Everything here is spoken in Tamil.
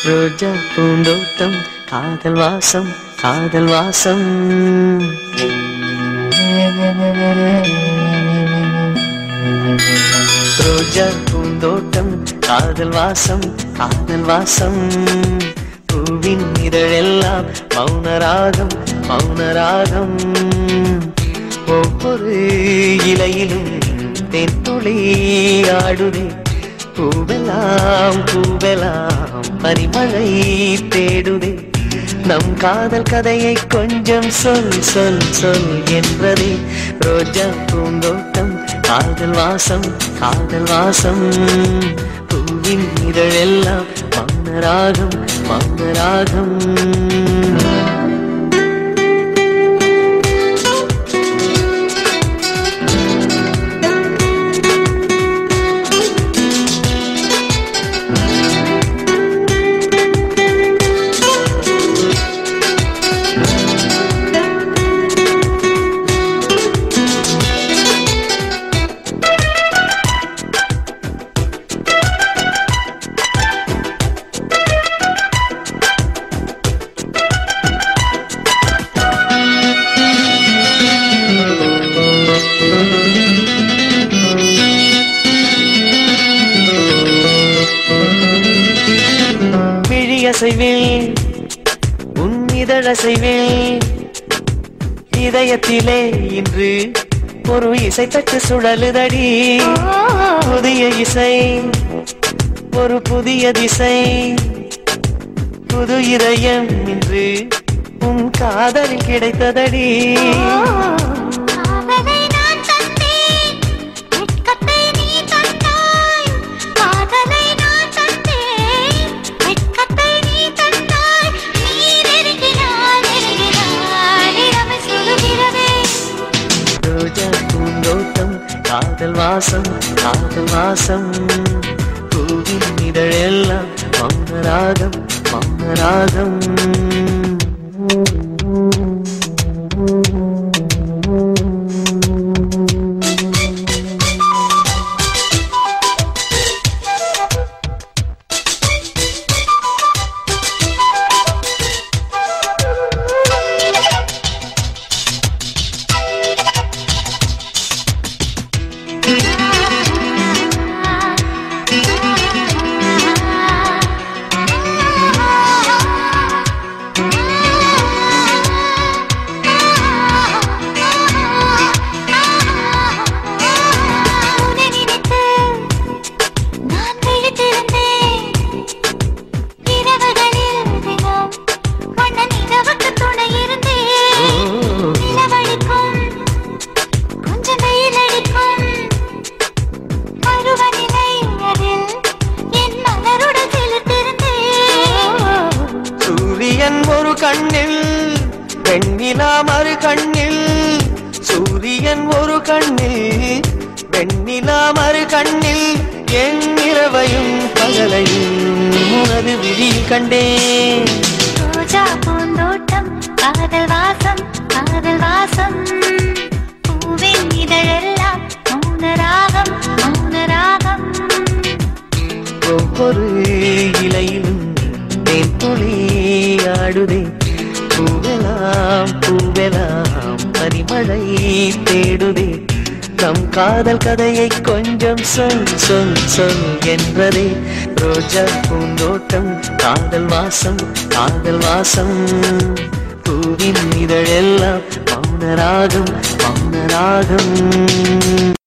ரோஜா பூந்தோட்டம் காதல் வாசம் காதல் வாசம். ரோஜா பூந்தோட்டம் காதல் வாசம் காதல் வாசம். பூவின் இதழெல்லாம் மௌனராகம் மௌனராகம். ஒவ்வொரு இலையிலும் தென்துளி ஆடுதே. பூவெல்லாம் பூவெல்லாம் பனிமழை தேடுதே. நம் காதல் கதையை கொஞ்சம் சொல் சொல் சொல் என்றதே. ரோஜா பூந்தோட்டம் காதல் வாசம் காதல் வாசம். பூவின் இதழெல்லாம் மௌனராகம் மௌனராகம். விழியசைவில் உன் இதழசைவில் இதயத்திலே இன்று ஒரு இசை தட்டு சுழலுதடி. புதிய இசை ஒரு புதிய திசை. புது இதயம் இன்று உன் காதலில் கிடைத்ததடி. காதல் வாசம் காதல் வாசம். பூவின் இதழெல்லாம் மௌனராகம் மௌனராகம். ஒரு கண்ணில் வெண்ணிலா மறு கண்ணில். சூரியன் ஒரு கண்ணில் வெண்ணிலா மறு கண்ணில். என் இரவையும் பகலையும் உனது விழியில் கண்டேன். ரோஜா பூந்தோட்டம் காதல் வாசம் காதல் வாசம். பூவின் இதழெல்லாம் மௌனராகம் மௌனராகம். ஒவ்வொரு இலையிலும் தென்துளி ஆடுதே. பூவெல்லாம் பூவெல்லாம் பனிமழை தேடுதே. நம் காதல் கதையை கொஞ்சம் சொல் சொல் சொல் என்றதே. ரோஜா பூந்தோட்டம் காதல் வாசம் காதல் வாசம். பூவின் இதழெல்லாம் மௌனராகம் மௌனராகம்.